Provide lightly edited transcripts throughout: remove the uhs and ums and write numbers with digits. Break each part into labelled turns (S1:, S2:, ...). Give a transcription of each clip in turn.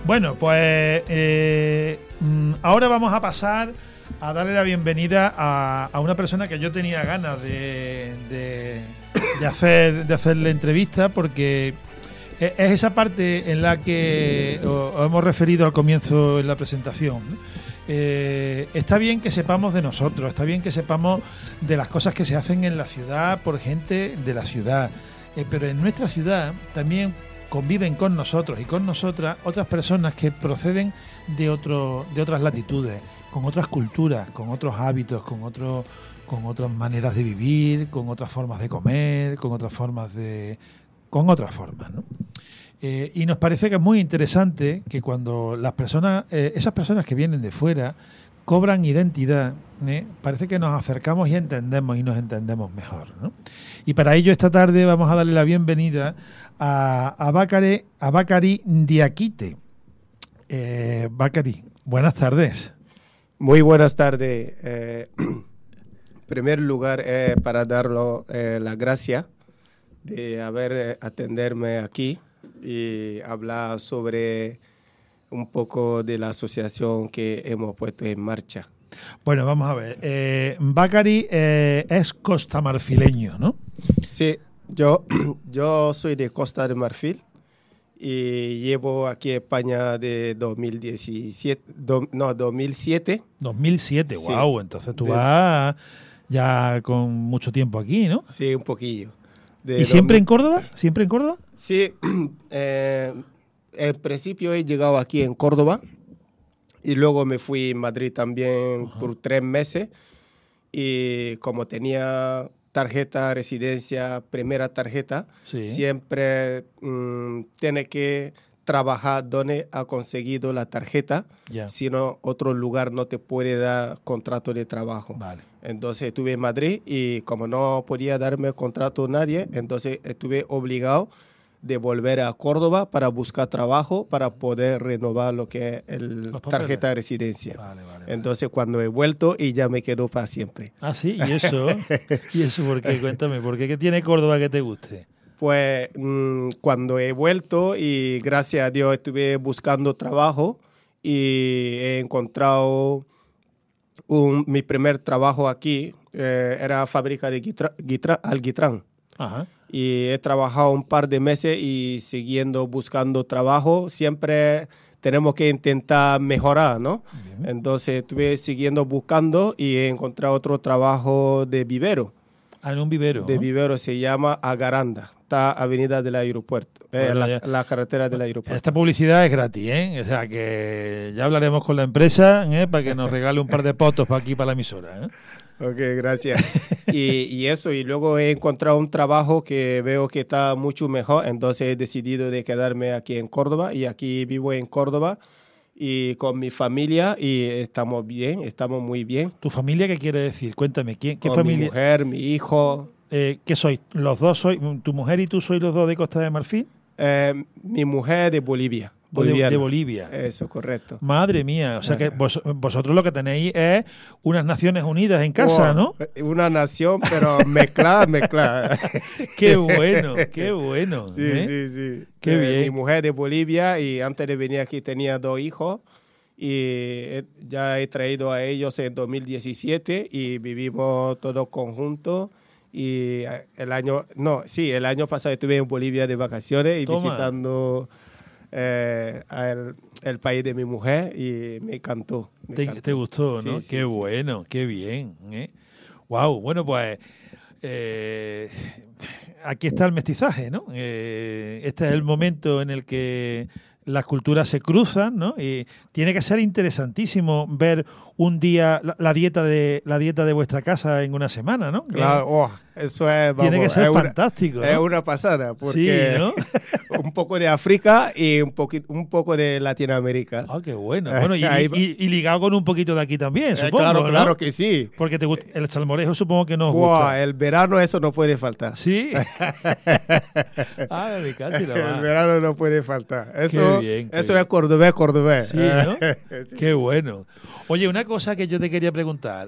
S1: Bueno, pues ahora vamos a pasar a darle la bienvenida a una persona que yo tenía ganas de hacerle entrevista, porque es esa parte en la que os hemos referido al comienzo en la presentación, ¿no? Está bien que sepamos de nosotros, está bien que sepamos de las cosas que se hacen en la ciudad por gente de la ciudad, pero en nuestra ciudad también conviven con nosotros y con nosotras otras personas que proceden de otras latitudes, con otras culturas, con otros hábitos, con otras maneras de vivir, con otras formas de comer, con otras formas, ¿no? Y nos parece que es muy interesante que cuando las personas, esas personas que vienen de fuera, cobran identidad, parece que nos acercamos y nos entendemos mejor, ¿no? Y para ello esta tarde vamos a darle la bienvenida a Bakari Diakite. Bakari, buenas tardes.
S2: Muy buenas tardes. En primer lugar, para darlo las gracias de haber atenderme aquí y hablar sobre un poco de la asociación que hemos puesto en marcha.
S1: Bueno, vamos a ver. Bakari es costamarfileño, ¿no?
S2: Sí, yo soy de Costa de Marfil y llevo aquí en España de 2007.
S1: 2007,
S2: sí.
S1: Wow, entonces tú vas ya con mucho tiempo aquí, ¿no?
S2: Sí, un poquillo.
S1: ¿Y siempre en Córdoba? ¿Siempre en Córdoba?
S2: Sí, en principio he llegado aquí en Córdoba y luego me fui a Madrid también por 3 meses y como tenía tarjeta, residencia, primera tarjeta, sí, siempre tiene que trabajar donde ha conseguido la tarjeta, si no, otro lugar no te puede dar contrato de trabajo.
S1: Vale.
S2: Entonces estuve en Madrid y como no podía darme contrato a nadie, entonces estuve obligado de volver a Córdoba para buscar trabajo, para poder renovar lo que es la tarjeta de residencia. Vale. Entonces cuando he vuelto y ya me quedo para siempre.
S1: Ah, sí, ¿y eso? ¿Y eso por qué? Cuéntame, ¿por qué? ¿Qué tiene Córdoba que te guste?
S2: Pues cuando he vuelto y gracias a Dios estuve buscando trabajo y he encontrado mi primer trabajo aquí, era fábrica de alquitrán.
S1: Ajá.
S2: Y he trabajado un par de meses y siguiendo buscando trabajo, siempre tenemos que intentar mejorar, ¿no? Bien. Entonces estuve siguiendo buscando y he encontrado otro trabajo de vivero.
S1: Ah, en un vivero.
S2: De vivero, se llama Agaranda, está avenida del aeropuerto, la carretera del aeropuerto.
S1: Esta publicidad es gratis, ¿eh? O sea que ya hablaremos con la empresa, para que nos regale un par de potos para aquí, para la emisora, ¿eh?
S2: Ok, gracias. y eso, y luego he encontrado un trabajo que veo que está mucho mejor, entonces he decidido de quedarme aquí en Córdoba y aquí vivo en Córdoba y con mi familia y estamos bien, estamos muy bien.
S1: ¿Tu familia qué quiere decir? Cuéntame, ¿qué
S2: con
S1: familia?
S2: Mi mujer, mi hijo.
S1: ¿Qué sois? ¿Los dos sois, tu mujer y tú sois los dos de Costa de Marfil?
S2: Mi mujer de Bolivia.
S1: De Bolivia.
S2: Eso, correcto.
S1: Madre mía, o sea que vosotros lo que tenéis es unas Naciones Unidas en casa, ¿no?
S2: Una nación, pero mezclada.
S1: Qué bueno, qué bueno.
S2: Sí, sí.
S1: Qué bien.
S2: Mi mujer de Bolivia y antes de venir aquí tenía 2 hijos y ya he traído a ellos en 2017 y vivimos todos conjuntos. Y el año pasado estuve en Bolivia de vacaciones y visitando el país de mi mujer y me encantó.
S1: ¿Te gustó, no?
S2: Sí,
S1: qué bueno, qué bien. Wow, bueno, pues aquí está el mestizaje, ¿no? Este es el momento en el que las culturas se cruzan, ¿no? Y tiene que ser interesantísimo ver un día la dieta de vuestra casa en una semana, ¿no?
S2: Claro, eso es,
S1: tiene que ser fantástico, ¿no?
S2: Es una pasada, porque
S1: sí, ¿no?
S2: un poco de África y un poco de Latinoamérica.
S1: Ah, qué bueno. Bueno, y ligado con un poquito de aquí también, supongo,
S2: claro,
S1: ¿no?
S2: Claro que sí.
S1: Porque el salmorejo supongo que nos gusta.
S2: El verano eso no puede faltar.
S1: Sí. Me casi
S2: el verano no puede faltar. Eso,
S1: bien,
S2: eso es cordobés.
S1: Sí, ¿no? Sí. Qué bueno. Oye, una cosa que yo te quería preguntar.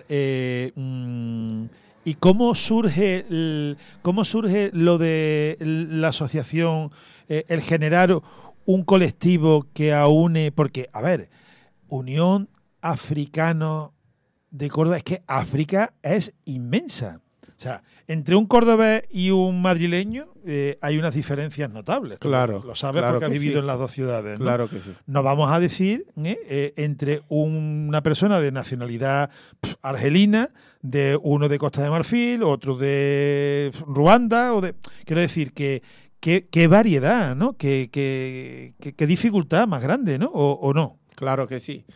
S1: ¿Y cómo surge lo de la asociación, el generar un colectivo que aúne, porque, a ver, Unión Africano de Córdoba, es que África es inmensa. O sea, entre un cordobés y un madrileño hay unas diferencias notables.
S2: Claro.
S1: Lo sabes
S2: claro
S1: porque has vivido
S2: sí.
S1: en las dos ciudades, ¿no?
S2: Claro que sí.
S1: No vamos a decir entre una persona de nacionalidad argelina, de uno de Costa de Marfil, otro de Ruanda, quiero decir que qué variedad, ¿no? Qué dificultad más grande, ¿no? ¿O no?
S2: Claro que sí.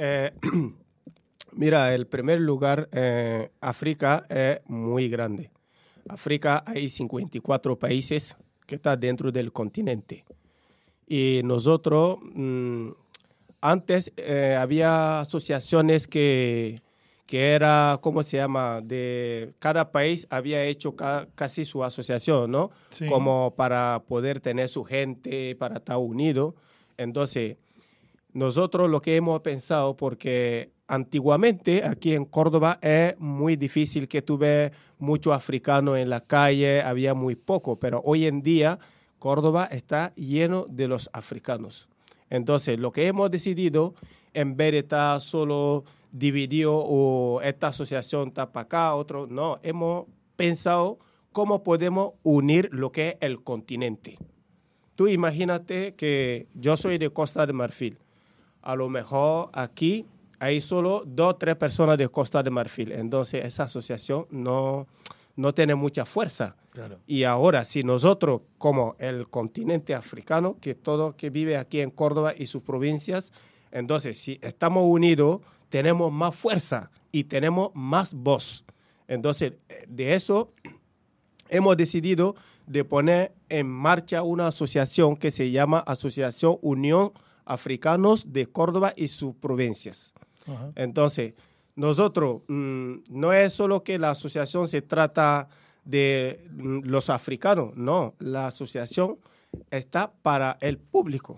S2: Mira, el primer lugar, África es muy grande. África hay 54 países que están dentro del continente. Y nosotros, antes había asociaciones que era, ¿cómo se llama? De cada país había hecho casi su asociación, ¿no?
S1: Sí.
S2: Como para poder tener su gente, para estar unido. Entonces, nosotros lo que hemos pensado, porque antiguamente aquí en Córdoba es muy difícil que tú veas muchos africanos en la calle, había muy poco, pero hoy en día Córdoba está lleno de los africanos. Entonces, lo que hemos decidido, en vez de estar solo dividido o esta asociación está para acá, otro, no, hemos pensado cómo podemos unir lo que es el continente. Tú imagínate que yo soy de Costa de Marfil. A lo mejor aquí hay solo 2 o 3 personas de Costa de Marfil. Entonces, esa asociación no tiene mucha fuerza.
S1: Claro.
S2: Y ahora, si nosotros, como el continente africano, que todo que vive aquí en Córdoba y sus provincias, entonces, si estamos unidos, tenemos más fuerza y tenemos más voz. Entonces, de eso hemos decidido de poner en marcha una asociación que se llama Asociación Unión Africanos de Córdoba y sus provincias. Uh-huh. Entonces, nosotros no es solo que la asociación se trata de los africanos, no, la asociación está para el público,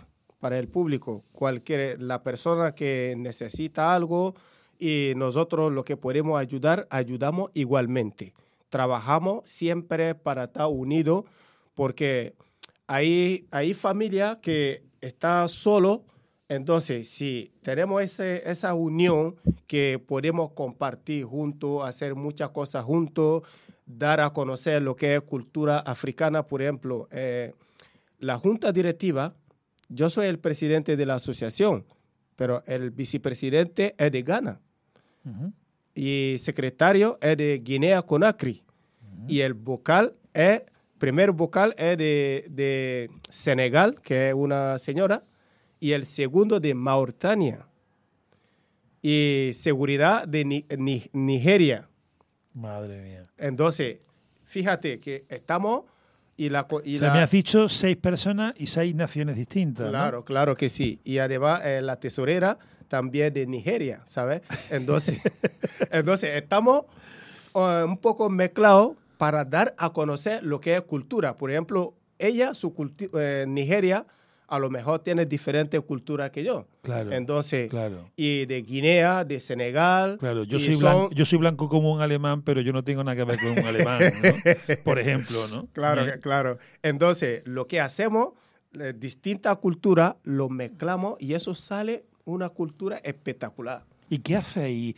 S2: la persona que necesita algo y nosotros lo que podemos ayudar, ayudamos igualmente. Trabajamos siempre para estar unidos porque hay familias que está solo. Entonces, si tenemos esa unión que podemos compartir juntos, hacer muchas cosas juntos, dar a conocer lo que es cultura africana, por ejemplo, la junta directiva, yo soy el presidente de la asociación, pero el vicepresidente es de Ghana. Uh-huh. Y secretario es de Guinea-Conakry. Uh-huh. Y el primer vocal es de Senegal, que es una señora, y el segundo de Mauritania. Y seguridad de Nigeria.
S1: Madre mía.
S2: Entonces, fíjate que estamos...
S1: me has dicho 6 personas y 6 naciones distintas.
S2: Claro,
S1: ¿no?
S2: Claro que sí. Y además la tesorera también de Nigeria, ¿sabes? Entonces estamos un poco mezclados para dar a conocer lo que es cultura. Por ejemplo, ella, Nigeria, a lo mejor tiene diferentes culturas que yo.
S1: Claro.
S2: Entonces,
S1: claro.
S2: Y de Guinea, de Senegal.
S1: Claro, yo soy blanco como un alemán, pero yo no tengo nada que ver con un alemán, ¿no? Por ejemplo, ¿no?
S2: Claro. Entonces, lo que hacemos, distintas culturas, lo mezclamos y eso sale una cultura espectacular.
S1: ¿Y qué hacéis?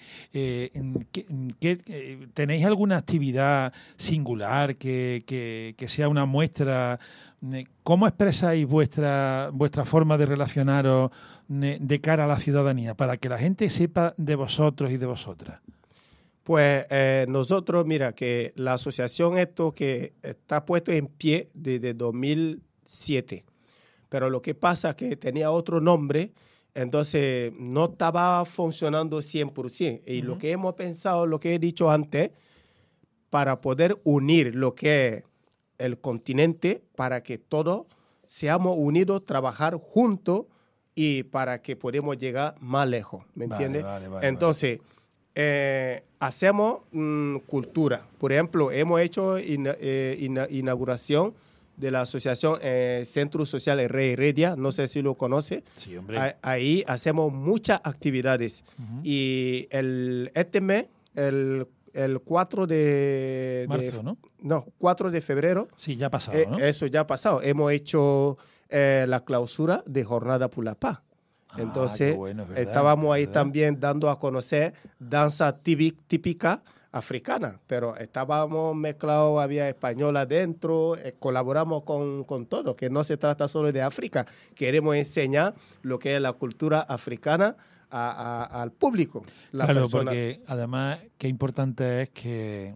S1: ¿Tenéis alguna actividad singular que sea una muestra? ¿Cómo expresáis vuestra forma de relacionaros de cara a la ciudadanía para que la gente sepa de vosotros y de vosotras?
S2: Pues nosotros, mira, que la asociación esto que está puesto en pie desde 2007, pero lo que pasa es que tenía otro nombre. Entonces, no estaba funcionando 100%. Y lo que hemos pensado, lo que he dicho antes, para poder unir lo que es el continente, para que todos seamos unidos, trabajar juntos y para que podamos llegar más lejos. ¿Me entiendes? Vale. Entonces, hacemos cultura. Por ejemplo, hemos hecho inauguración de la asociación Centro Social Rey Heredia, no sé si lo conoce.
S1: Sí, hombre.
S2: Ahí hacemos muchas actividades. Uh-huh. Y este mes, el 4 de...
S1: Marzo, ¿no?
S2: No, 4 de febrero.
S1: Sí, ya ha pasado, ¿no?
S2: Eso ya ha pasado. Hemos hecho la clausura de Jornada por la Paz. Entonces,
S1: bueno, es verdad,
S2: estábamos ahí
S1: ¿verdad?
S2: también dando a conocer danza típica africana, pero estábamos mezclados, había español adentro, colaboramos con todo, que no se trata solo de África. Queremos enseñar lo que es la cultura africana al público.
S1: Claro, porque además qué importante es que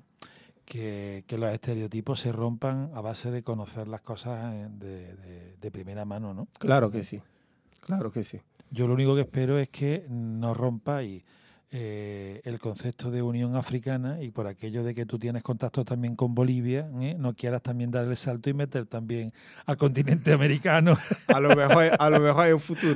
S1: los estereotipos se rompan a base de conocer las cosas de primera mano, ¿no?
S2: Claro que sí, claro que sí.
S1: Yo lo único que espero es que no rompáis el concepto de Unión Africana y por aquello de que tú tienes contacto también con Bolivia, no quieras también dar el salto y meter también al continente americano.
S2: A lo mejor en futuro.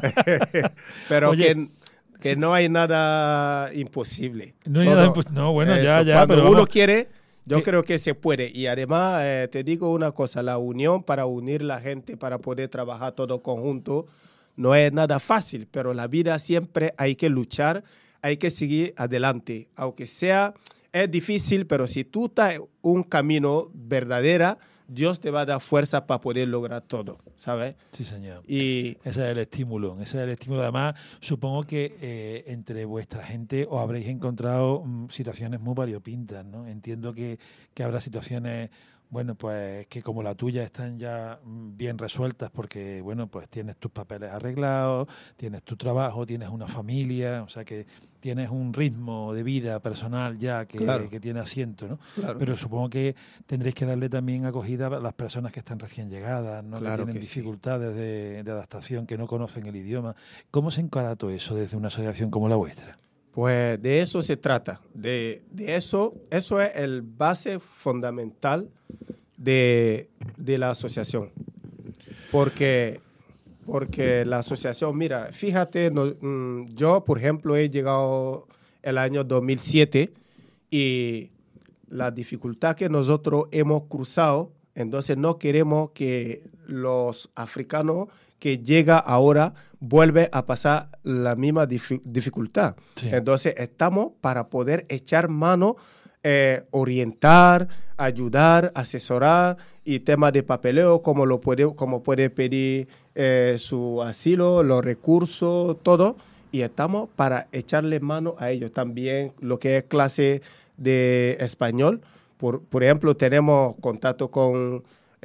S2: Pero
S1: oye,
S2: que no hay nada imposible.
S1: No hay nada imposible. No, bueno, ya.
S2: Cuando
S1: pero
S2: uno
S1: vamos,
S2: quiere, yo creo que se puede. Y además, te digo una cosa, la unión para unir la gente, para poder trabajar todo conjunto, no es nada fácil, pero la vida siempre hay que luchar, hay que seguir adelante. Aunque sea, es difícil, pero si tú estás en un camino verdadero, Dios te va a dar fuerza para poder lograr todo, ¿sabes?
S1: Sí, señor.
S2: Y
S1: ese es el estímulo, Además, supongo que entre vuestra gente os habréis encontrado situaciones muy variopintas, ¿no? Entiendo que habrá situaciones, bueno, pues que como la tuya están ya bien resueltas porque, bueno, pues tienes tus papeles arreglados, tienes tu trabajo, tienes una familia, o sea que tienes un ritmo de vida personal ya que tiene asiento, ¿no?
S2: Claro.
S1: Pero supongo que tendréis que darle también acogida a las personas que están recién llegadas, ¿no?
S2: Claro
S1: que tienen
S2: que
S1: dificultades de adaptación, que no conocen el idioma. ¿Cómo se encara todo eso desde una asociación como la vuestra?
S2: Pues de eso se trata. De eso es el base fundamental de la asociación. Porque la asociación, mira, fíjate, yo, por ejemplo, he llegado el año 2007 y la dificultad que nosotros hemos cruzado, entonces no queremos que los africanos que llega ahora vuelven a pasar la misma dificultad.
S1: Sí.
S2: Entonces estamos para poder echar mano, orientar, ayudar, asesorar y temas de papeleo, como puede pedir su asilo, los recursos, todo. Y estamos para echarle mano a ellos. También lo que es clase de español. Por ejemplo, tenemos contacto con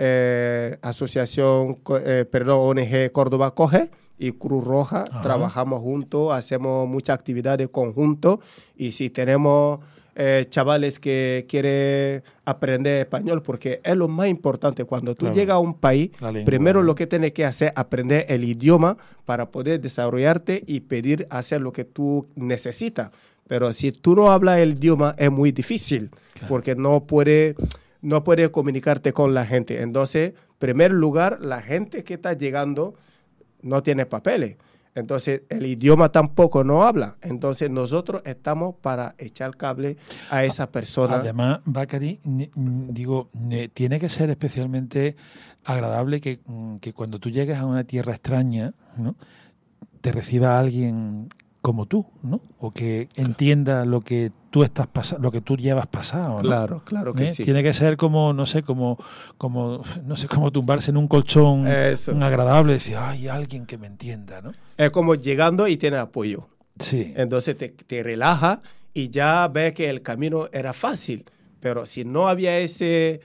S2: ONG Córdoba Coge y Cruz Roja.
S1: Ajá.
S2: Trabajamos juntos, hacemos muchas actividades conjuntos y si tenemos chavales que quieren aprender español, porque es lo más importante. Cuando tú llegas a un país, primero lo que tienes que hacer es aprender el idioma para poder desarrollarte y pedir hacer lo que tú necesitas. Pero si tú no hablas el idioma es muy difícil, porque no puedes comunicarte con la gente. Entonces, en primer lugar, la gente que está llegando no tiene papeles. Entonces, el idioma tampoco no habla. Entonces, nosotros estamos para echar cable a esa persona.
S1: Además, Bakary, tiene que ser especialmente agradable que cuando tú llegues a una tierra extraña, ¿no?, te reciba alguien como tú, ¿no? O que entienda lo que tú estás pasando, lo que tú llevas pasado, ¿no?
S2: Claro que sí.
S1: Tiene que ser como tumbarse en un colchón agradable, decir, hay alguien que me entienda, ¿no?
S2: Es como llegando y tiene apoyo.
S1: Sí.
S2: Entonces te relaja y ya ves que el camino era fácil, pero si no había ese,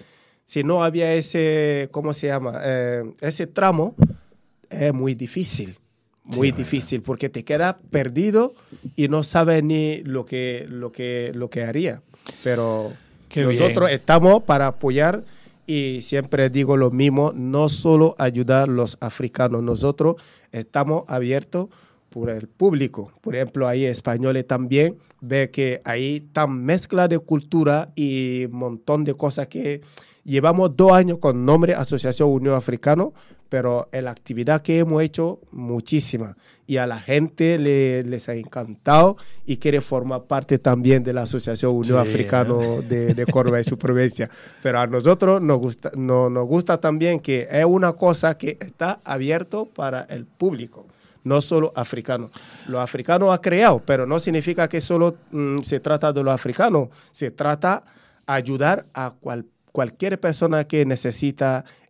S2: ¿cómo se llama? Ese tramo, es muy difícil. Muy difícil, porque te quedas perdido y no sabes ni lo que haría. Pero nosotros estamos para apoyar y siempre digo lo mismo, no solo ayudar a los africanos, nosotros estamos abiertos por el público. Por ejemplo, ahí españoles también, ve que ahí están mezcla de cultura y un montón de cosas que llevamos 2 años con nombre Asociación Unión Africano, pero en la actividad que hemos hecho, muchísima. Y a la gente les ha encantado y quiere formar parte también de la Asociación Unión Africano de Córdoba y su provincia. Pero a nosotros nos gusta también que es una cosa que está abierto para el público, no solo africano. Los africanos ha creado, pero no significa que solo se trata de los africanos. Se trata de ayudar a cualquier persona que necesita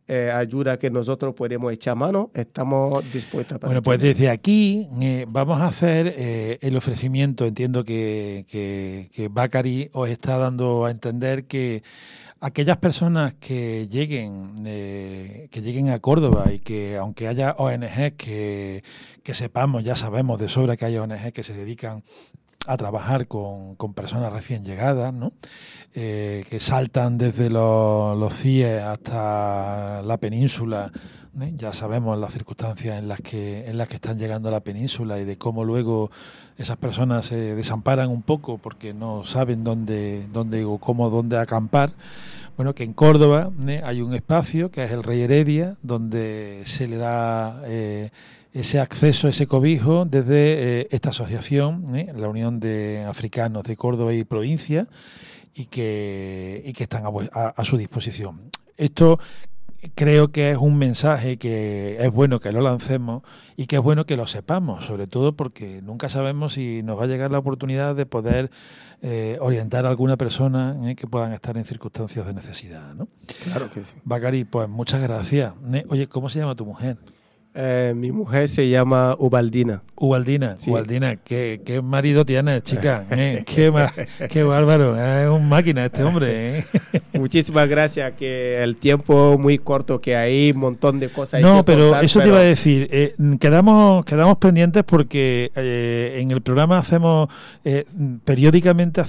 S2: ayuda que nosotros podemos echar mano, estamos dispuestos para
S1: Bueno, pues desde aquí vamos a hacer el ofrecimiento. Entiendo que Bakari os está dando a entender que aquellas personas que lleguen a Córdoba y que aunque haya ONGs que sepamos, ya sabemos de sobra que hay ONGs que se dedican a trabajar con personas recién llegadas, ¿no? Que saltan desde los CIE hasta la península, ¿eh? Ya sabemos las circunstancias en las que están llegando a la península y de cómo luego esas personas se desamparan un poco porque no saben dónde acampar. Bueno, que en Córdoba hay un espacio que es el Rey Heredia, donde se le da ese acceso, ese cobijo desde esta asociación, la Unión de Africanos de Córdoba y provincia, y que están a su disposición. Esto creo que es un mensaje que es bueno que lo lancemos y que es bueno que lo sepamos, sobre todo porque nunca sabemos si nos va a llegar la oportunidad de poder orientar a alguna persona que puedan estar en circunstancias de necesidad, ¿no?
S2: Claro que sí.
S1: Bakari, pues muchas gracias. Oye, ¿cómo se llama tu mujer?
S2: Mi mujer se llama Ubaldina.
S1: Ubaldina,
S2: Sí.
S1: Ubaldina, ¿qué marido tienes, chica? Qué bárbaro, es un máquina este hombre.
S2: Muchísimas gracias, que el tiempo muy corto, que hay un montón de cosas.
S1: No, pero contar, eso te iba a decir, quedamos pendientes porque en el programa hacemos, periódicamente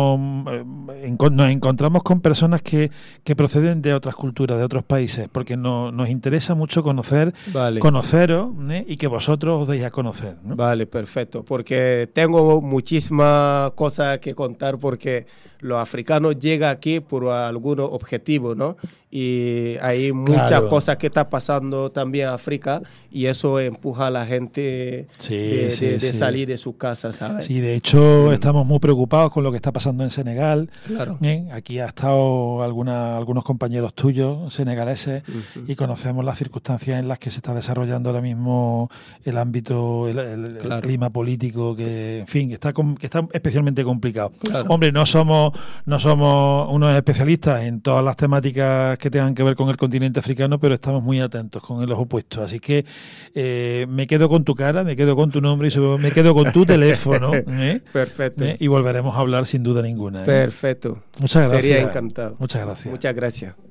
S1: nos encontramos con personas que proceden de otras culturas, de otros países, porque nos interesa mucho conoceros y que vosotros os deis a conocer, ¿no?
S2: Vale, perfecto, porque tengo muchísimas cosas que contar, porque los africanos llegan aquí por algunos objetivos, ¿no? Y hay muchas cosas que están pasando también en África y eso empuja a la gente de salir de sus casas, ¿sabes?
S1: Sí, de hecho estamos muy preocupados con lo que está pasando en Senegal.
S2: Claro.
S1: Aquí ha estado algunos compañeros tuyos senegaleses y conocemos las circunstancias en las que se está desarrollando ahora mismo el ámbito, el clima político, que en fin, que está especialmente complicado.
S2: Claro.
S1: Hombre, no somos unos especialistas en todas las temáticas que tengan que ver con el continente africano, pero estamos muy atentos con el ojo puesto. Así que me quedo con tu cara, me quedo con tu nombre y me quedo con tu teléfono.
S2: Perfecto.
S1: Y volveremos a hablar sin duda ninguna.
S2: Perfecto.
S1: Muchas gracias.
S2: Sería encantado.
S1: Muchas gracias.
S2: Muchas gracias.